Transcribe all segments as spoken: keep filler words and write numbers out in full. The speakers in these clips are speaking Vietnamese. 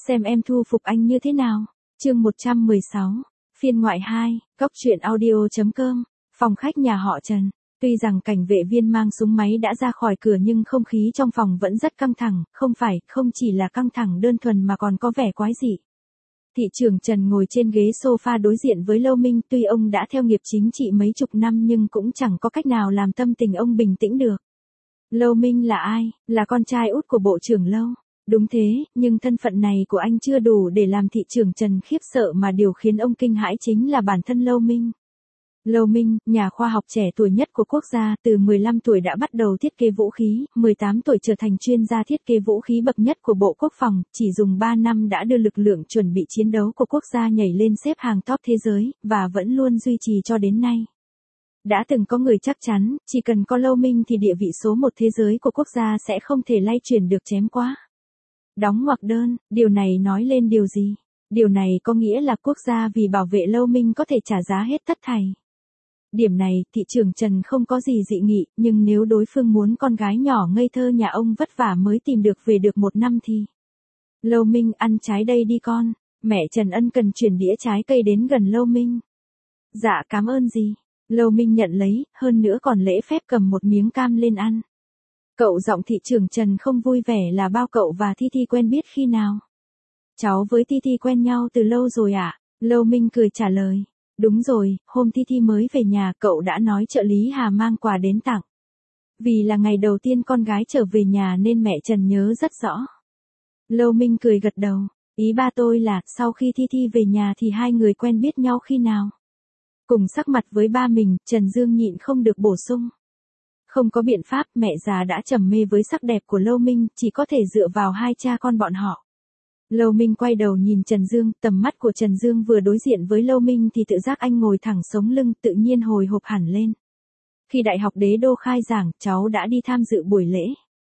xem em thu phục anh như thế nào. Chương một trăm mười sáu, phiên ngoại hai, góc truyện audio chấm com, phòng khách nhà họ Trần. Tuy rằng cảnh vệ viên mang súng máy đã ra khỏi cửa nhưng không khí trong phòng vẫn rất căng thẳng, không phải, không chỉ là căng thẳng đơn thuần mà còn có vẻ quái dị. Thị trưởng Trần ngồi trên ghế sofa đối diện với Lâu Minh, tuy ông đã theo nghiệp chính trị mấy chục năm nhưng cũng chẳng có cách nào làm tâm tình ông bình tĩnh được. Lâu Minh là ai? Là con trai út của bộ trưởng Lâu. Đúng thế, nhưng thân phận này của anh chưa đủ để làm thị trưởng Trần khiếp sợ mà điều khiến ông kinh hãi chính là bản thân Lâu Minh. Lâu Minh, nhà khoa học trẻ tuổi nhất của quốc gia, từ mười lăm tuổi đã bắt đầu thiết kế vũ khí, mười tám tuổi trở thành chuyên gia thiết kế vũ khí bậc nhất của Bộ Quốc phòng, chỉ dùng ba năm đã đưa lực lượng chuẩn bị chiến đấu của quốc gia nhảy lên xếp hàng top thế giới, và vẫn luôn duy trì cho đến nay. Đã từng có người chắc chắn, chỉ cần có Lâu Minh thì địa vị số một thế giới của quốc gia sẽ không thể lay chuyển được chém quá. Đóng ngoặc đơn, điều này nói lên điều gì? Điều này có nghĩa là quốc gia vì bảo vệ Lâu Minh có thể trả giá hết tất thảy. Điểm này, thị trưởng Trần không có gì dị nghị, nhưng nếu đối phương muốn con gái nhỏ ngây thơ nhà ông vất vả mới tìm được về được một năm thì... Lâu Minh, ăn trái đây đi con. Mẹ Trần ân cần chuyển đĩa trái cây đến gần Lâu Minh. Dạ cảm ơn gì. Lâu Minh nhận lấy, hơn nữa còn lễ phép cầm một miếng cam lên ăn. Cậu giọng thị trưởng Trần không vui vẻ là bao cậu và Thi Thi quen biết khi nào? Cháu với Thi Thi quen nhau từ lâu rồi ạ. À? Lâu Minh cười trả lời. Đúng rồi, hôm Thi Thi mới về nhà cậu đã nói trợ lý Hà mang quà đến tặng. Vì là ngày đầu tiên con gái trở về nhà nên mẹ Trần nhớ rất rõ. Lâu Minh cười gật đầu. Ý ba tôi là sau khi Thi Thi về nhà thì hai người quen biết nhau khi nào? Cùng sắc mặt với ba mình, Trần Dương nhịn không được bổ sung. Không có biện pháp, mẹ già đã trầm mê với sắc đẹp của Lâu Minh, chỉ có thể dựa vào hai cha con bọn họ. Lâu Minh quay đầu nhìn Trần Dương, tầm mắt của Trần Dương vừa đối diện với Lâu Minh thì tự giác anh ngồi thẳng sống lưng, tự nhiên hồi hộp hẳn lên. Khi Đại học Đế Đô khai giảng, cháu đã đi tham dự buổi lễ.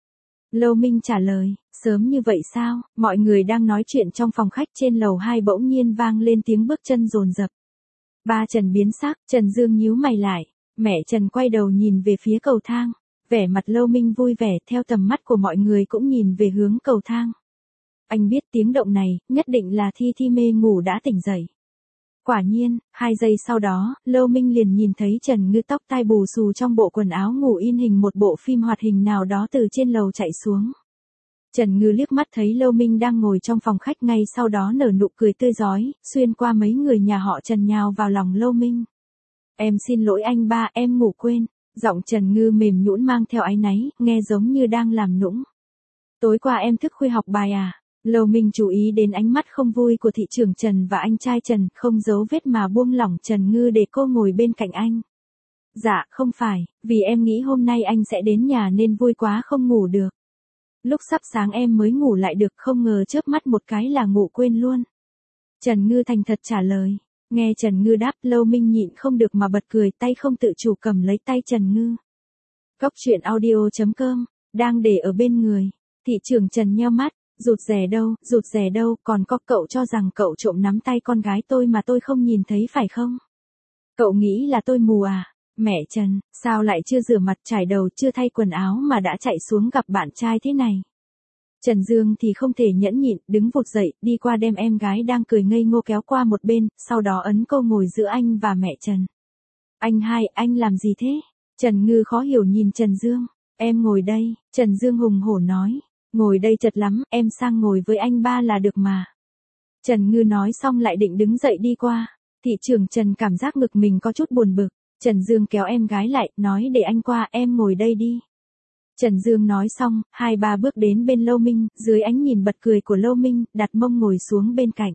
Lâu Minh trả lời, sớm như vậy sao? Mọi người đang nói chuyện trong phòng khách trên lầu hai bỗng nhiên vang lên tiếng bước chân dồn dập. Ba Trần biến sắc, Trần Dương nhíu mày lại. Mẹ Trần quay đầu nhìn về phía cầu thang. Vẻ mặt Lâu Minh vui vẻ, theo tầm mắt của mọi người cũng nhìn về hướng cầu thang. Anh biết tiếng động này, nhất định là Thi Thi mê ngủ đã tỉnh dậy. Quả nhiên, hai giây sau đó, Lâu Minh liền nhìn thấy Trần Ngư tóc tai bù xù trong bộ quần áo ngủ in hình một bộ phim hoạt hình nào đó từ trên lầu chạy xuống. Trần Ngư liếc mắt thấy Lâu Minh đang ngồi trong phòng khách, ngay sau đó nở nụ cười tươi rói, xuyên qua mấy người nhà họ Trần nhào vào lòng Lâu Minh. Em xin lỗi anh ba, em ngủ quên. Giọng Trần Ngư mềm nhũn mang theo áy náy, nghe giống như đang làm nũng. Tối qua em thức khuya học bài à? Lâu Minh chú ý đến ánh mắt không vui của thị trưởng Trần và anh trai Trần, không giấu vết mà buông lỏng Trần Ngư để cô ngồi bên cạnh anh. Dạ, không phải, vì em nghĩ hôm nay anh sẽ đến nhà nên vui quá không ngủ được. Lúc sắp sáng em mới ngủ lại được, không ngờ chớp mắt một cái là ngủ quên luôn. Trần Ngư thành thật trả lời. Nghe Trần Ngư đáp, Lâu Minh nhịn không được mà bật cười, tay không tự chủ cầm lấy tay Trần Ngư. Góc truyện audio chấm com, đang để ở bên người. Thị trưởng Trần nheo mắt, rụt rè đâu, rụt rè đâu, còn có cậu cho rằng cậu trộm nắm tay con gái tôi mà tôi không nhìn thấy phải không? Cậu nghĩ là tôi mù à? Mẹ Trần, sao lại chưa rửa mặt trải đầu chưa thay quần áo mà đã chạy xuống gặp bạn trai thế này? Trần Dương thì không thể nhẫn nhịn, đứng vụt dậy, đi qua đem em gái đang cười ngây ngô kéo qua một bên, sau đó ấn cô ngồi giữa anh và mẹ Trần. Anh hai, anh làm gì thế? Trần Ngư khó hiểu nhìn Trần Dương. Em ngồi đây, Trần Dương hùng hổ nói. Ngồi đây chật lắm, em sang ngồi với anh ba là được mà. Trần Ngư nói xong lại định đứng dậy đi qua. Thị trưởng Trần cảm giác ngực mình có chút buồn bực. Trần Dương kéo em gái lại, nói để anh qua, em ngồi đây đi. Trần Dương nói xong, hai ba bước đến bên Lâu Minh, dưới ánh nhìn bật cười của Lâu Minh, đặt mông ngồi xuống bên cạnh.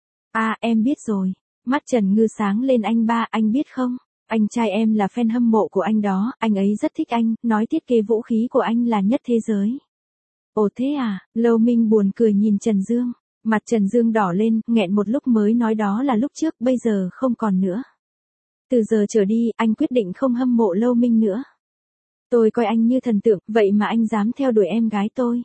À, em biết rồi. Mắt Trần Ngư sáng lên, anh ba, anh biết không? Anh trai em là fan hâm mộ của anh đó, anh ấy rất thích anh, nói thiết kế vũ khí của anh là nhất thế giới. Ồ thế à? Lâu Minh buồn cười nhìn Trần Dương. Mặt Trần Dương đỏ lên, nghẹn một lúc mới nói đó là lúc trước, bây giờ không còn nữa. Từ giờ trở đi, anh quyết định không hâm mộ Lâu Minh nữa. Tôi coi anh như thần tượng, vậy mà anh dám theo đuổi em gái tôi.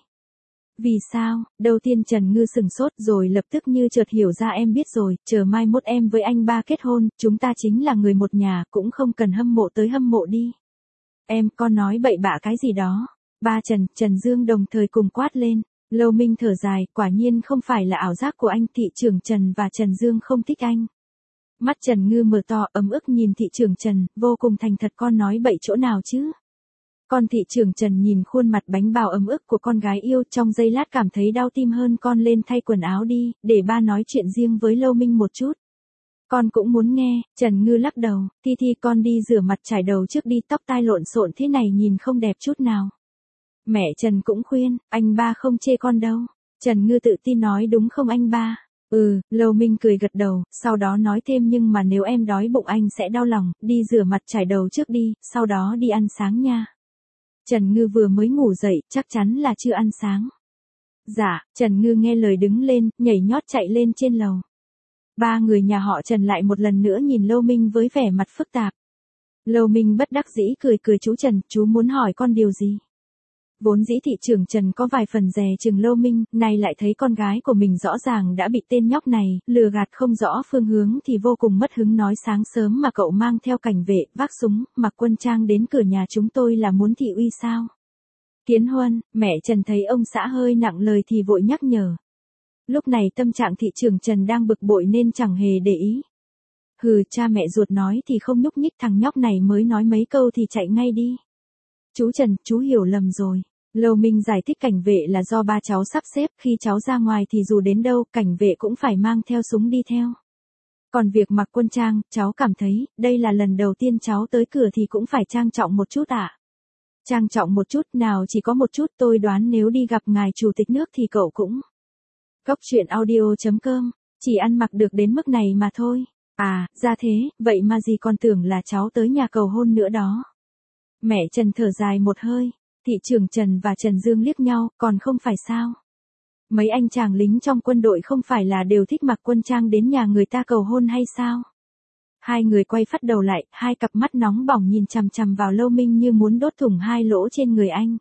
Vì sao? Đầu tiên Trần Ngư sừng sốt rồi lập tức như chợt hiểu ra, em biết rồi, chờ mai mốt em với anh ba kết hôn, chúng ta chính là người một nhà, cũng không cần hâm mộ tới hâm mộ đi. Em, con nói bậy bạ cái gì đó. Ba Trần, Trần Dương đồng thời cùng quát lên. Lâu Minh thở dài, quả nhiên không phải là ảo giác của anh. Thị trưởng Trần và Trần Dương không thích anh. Mắt Trần Ngư mở to ấm ức nhìn thị trưởng Trần, vô cùng thành thật. Con nói bậy chỗ nào chứ? Con thị trưởng Trần nhìn khuôn mặt bánh bào ấm ức của con gái yêu, trong giây lát cảm thấy đau tim hơn. Con lên thay quần áo đi, để ba nói chuyện riêng với Lâu Minh một chút. Con cũng muốn nghe. Trần Ngư lắc đầu, Thi Thi con đi rửa mặt trải đầu trước đi, tóc tai lộn xộn thế này nhìn không đẹp chút nào. Mẹ Trần cũng khuyên, anh ba không chê con đâu. Trần Ngư tự tin nói đúng không anh ba? Ừ, Lâu Minh cười gật đầu, sau đó nói thêm nhưng mà nếu em đói bụng anh sẽ đau lòng, đi rửa mặt trải đầu trước đi, sau đó đi ăn sáng nha. Trần Ngư vừa mới ngủ dậy, chắc chắn là chưa ăn sáng. Dạ, Trần Ngư nghe lời đứng lên, nhảy nhót chạy lên trên lầu. Ba người nhà họ Trần lại một lần nữa nhìn Lâu Minh với vẻ mặt phức tạp. Lâu Minh bất đắc dĩ cười cười chú Trần, chú muốn hỏi con điều gì? Vốn dĩ thị trưởng Trần có vài phần dè chừng Lâu Minh, nay lại thấy con gái của mình rõ ràng đã bị tên nhóc này, lừa gạt không rõ phương hướng thì vô cùng mất hứng nói sáng sớm mà cậu mang theo cảnh vệ, vác súng, mặc quân trang đến cửa nhà chúng tôi là muốn thị uy sao? Kiến Huân, mẹ Trần thấy ông xã hơi nặng lời thì vội nhắc nhở. Lúc này tâm trạng thị trưởng Trần đang bực bội nên chẳng hề để ý. Hừ, cha mẹ ruột nói thì không nhúc nhích, thằng nhóc này mới nói mấy câu thì chạy ngay đi. Chú Trần, chú hiểu lầm rồi. Lâu Minh giải thích cảnh vệ là do ba cháu sắp xếp, khi cháu ra ngoài thì dù đến đâu, cảnh vệ cũng phải mang theo súng đi theo. Còn việc mặc quân trang, cháu cảm thấy, đây là lần đầu tiên cháu tới cửa thì cũng phải trang trọng một chút ạ. À? Trang trọng một chút, nào chỉ có một chút, tôi đoán nếu đi gặp ngài chủ tịch nước thì cậu cũng. Góc truyện audio chấm com, chỉ ăn mặc được đến mức này mà thôi. À, ra thế, vậy mà gì còn tưởng là cháu tới nhà cầu hôn nữa đó. Mẹ Trần thở dài một hơi, thị trưởng Trần và Trần Dương liếc nhau, còn không phải sao. Mấy anh chàng lính trong quân đội không phải là đều thích mặc quân trang đến nhà người ta cầu hôn hay sao? Hai người quay phắt đầu lại, hai cặp mắt nóng bỏng nhìn chằm chằm vào Lâu Minh như muốn đốt thủng hai lỗ trên người anh.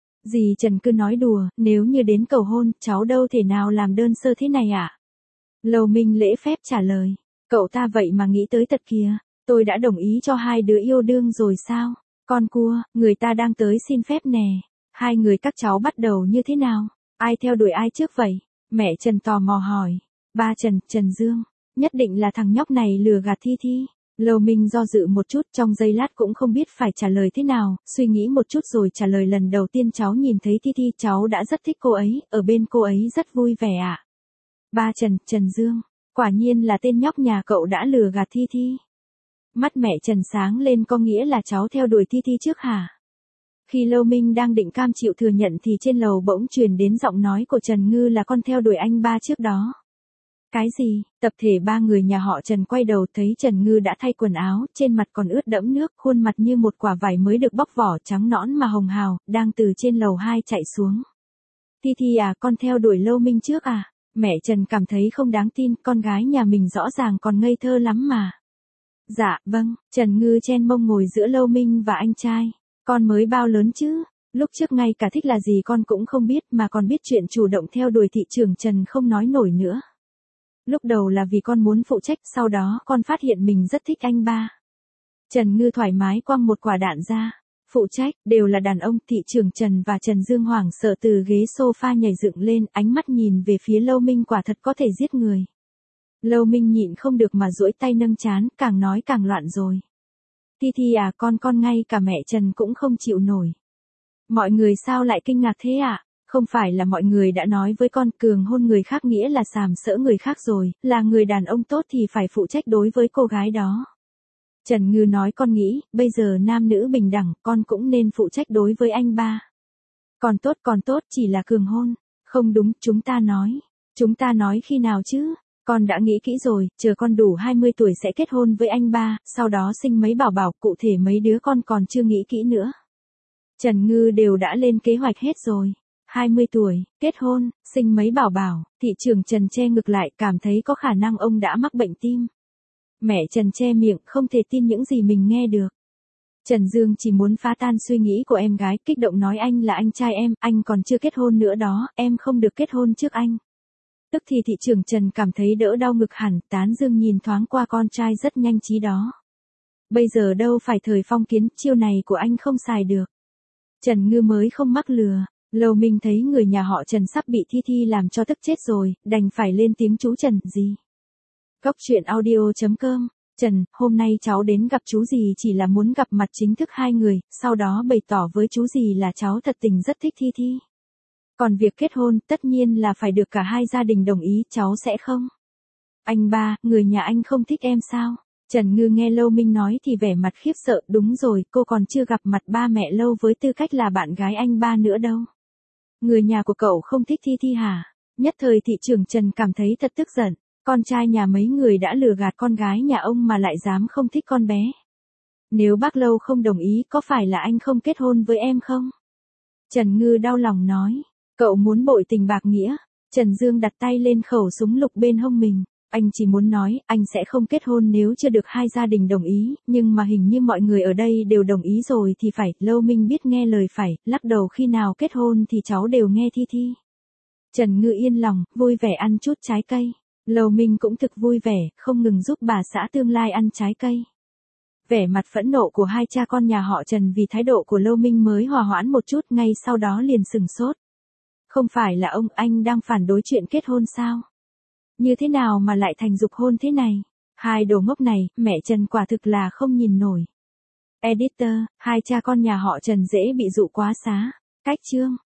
Dì Trần cứ nói đùa, nếu như đến cầu hôn, cháu đâu thể nào làm đơn sơ thế này ạ? À? Lâu Minh lễ phép trả lời, cậu ta vậy mà nghĩ tới tật kìa, tôi đã đồng ý cho hai đứa yêu đương rồi sao? Con cua, người ta đang tới xin phép nè. Hai người các cháu bắt đầu như thế nào? Ai theo đuổi ai trước vậy? Mẹ Trần tò mò hỏi. Ba Trần, Trần Dương. Nhất định là thằng nhóc này lừa gạt Thi Thi. Lâu Minh do dự một chút, trong giây lát cũng không biết phải trả lời thế nào, suy nghĩ một chút rồi trả lời lần đầu tiên cháu nhìn thấy Thi Thi cháu đã rất thích cô ấy, ở bên cô ấy rất vui vẻ ạ. À? Ba Trần, Trần Dương. Quả nhiên là tên nhóc nhà cậu đã lừa gạt Thi Thi. Mắt mẹ Trần sáng lên, có nghĩa là cháu theo đuổi Thi Thi trước hả? Khi Lâu Minh đang định cam chịu thừa nhận thì trên lầu bỗng truyền đến giọng nói của Trần Ngư là con theo đuổi anh ba trước đó. Cái gì? Tập thể ba người nhà họ Trần quay đầu thấy Trần Ngư đã thay quần áo, trên mặt còn ướt đẫm nước, khuôn mặt như một quả vải mới được bóc vỏ, trắng nõn mà hồng hào, đang từ trên lầu hai chạy xuống. Thi Thi à, con theo đuổi Lâu Minh trước à? Mẹ Trần cảm thấy không đáng tin, con gái nhà mình rõ ràng còn ngây thơ lắm mà. Dạ, vâng, Trần Ngư chen mông ngồi giữa Lâu Minh và anh trai. Con mới bao lớn chứ? Lúc trước ngay cả thích là gì con cũng không biết mà còn biết chuyện chủ động theo đuổi thị trưởng Trần không nói nổi nữa. Lúc đầu là vì con muốn phụ trách, sau đó con phát hiện mình rất thích anh ba. Trần Ngư thoải mái quăng một quả đạn ra. Phụ trách, đều là đàn ông. Thị trưởng Trần và Trần Dương hoảng sợ từ ghế sofa nhảy dựng lên, ánh mắt nhìn về phía Lâu Minh quả thật có thể giết người. Lâu Minh nhịn không được mà duỗi tay nâng trán, càng nói càng loạn rồi. Thi Thi à, con con ngay cả mẹ Trần cũng không chịu nổi. Mọi người sao lại kinh ngạc thế ạ? À? Không phải là mọi người đã nói với con cường hôn người khác nghĩa là sàm sỡ người khác rồi, là người đàn ông tốt thì phải phụ trách đối với cô gái đó. Trần Ngư nói con nghĩ, bây giờ nam nữ bình đẳng, con cũng nên phụ trách đối với anh ba. Còn tốt còn tốt, chỉ là cường hôn. Không đúng, chúng ta nói. Chúng ta nói khi nào chứ? Con đã nghĩ kỹ rồi, chờ con đủ hai mươi tuổi sẽ kết hôn với anh ba, sau đó sinh mấy bảo bảo, cụ thể mấy đứa con còn chưa nghĩ kỹ nữa. Trần Ngư đều đã lên kế hoạch hết rồi. hai mươi tuổi, kết hôn, sinh mấy bảo bảo, thị trưởng Trần che ngực lại, cảm thấy có khả năng ông đã mắc bệnh tim. Mẹ Trần che miệng, không thể tin những gì mình nghe được. Trần Dương chỉ muốn phá tan suy nghĩ của em gái, kích động nói anh là anh trai em, anh còn chưa kết hôn nữa đó, em không được kết hôn trước anh. Tức thì thị trưởng Trần cảm thấy đỡ đau ngực hẳn, tán dương nhìn thoáng qua con trai rất nhanh trí đó. Bây giờ đâu phải thời phong kiến, chiêu này của anh không xài được. Trần Ngư mới không mắc lừa. Lâu Minh thấy người nhà họ Trần sắp bị Thi Thi làm cho tức chết rồi, đành phải lên tiếng chú Trần, gì? Cốc truyện audio chấm com, Trần, hôm nay cháu đến gặp chú dì chỉ là muốn gặp mặt chính thức hai người, sau đó bày tỏ với chú dì là cháu thật tình rất thích Thi Thi. Còn việc kết hôn, tất nhiên là phải được cả hai gia đình đồng ý, cháu sẽ không. Anh ba, người nhà anh không thích em sao? Trần Ngư nghe Lâu Minh nói thì vẻ mặt khiếp sợ, đúng rồi, cô còn chưa gặp mặt ba mẹ Lâu với tư cách là bạn gái anh ba nữa đâu. Người nhà của cậu không thích Thi Thi hả? Nhất thời thị trưởng Trần cảm thấy thật tức giận, con trai nhà mấy người đã lừa gạt con gái nhà ông mà lại dám không thích con bé. Nếu bác Lâu không đồng ý có phải là anh không kết hôn với em không? Trần Ngư đau lòng nói, cậu muốn bội tình bạc nghĩa. Trần Dương đặt tay lên khẩu súng lục bên hông mình. Anh chỉ muốn nói, anh sẽ không kết hôn nếu chưa được hai gia đình đồng ý, nhưng mà hình như mọi người ở đây đều đồng ý rồi thì phải. Lâu Minh biết nghe lời phải, lắc đầu, khi nào kết hôn thì cháu đều nghe Thi Thi. Trần Ngư yên lòng, vui vẻ ăn chút trái cây. Lâu Minh cũng thực vui vẻ, không ngừng giúp bà xã tương lai ăn trái cây. Vẻ mặt phẫn nộ của hai cha con nhà họ Trần vì thái độ của Lâu Minh mới hòa hoãn một chút, ngay sau đó liền sừng sốt. Không phải là ông anh đang phản đối chuyện kết hôn sao? Như thế nào mà lại thành giục hôn thế này? Hai đồ ngốc này, mẹ Trần quả thực là không nhìn nổi. Editor, hai cha con nhà họ Trần dễ bị dụ quá xá. Cách chương.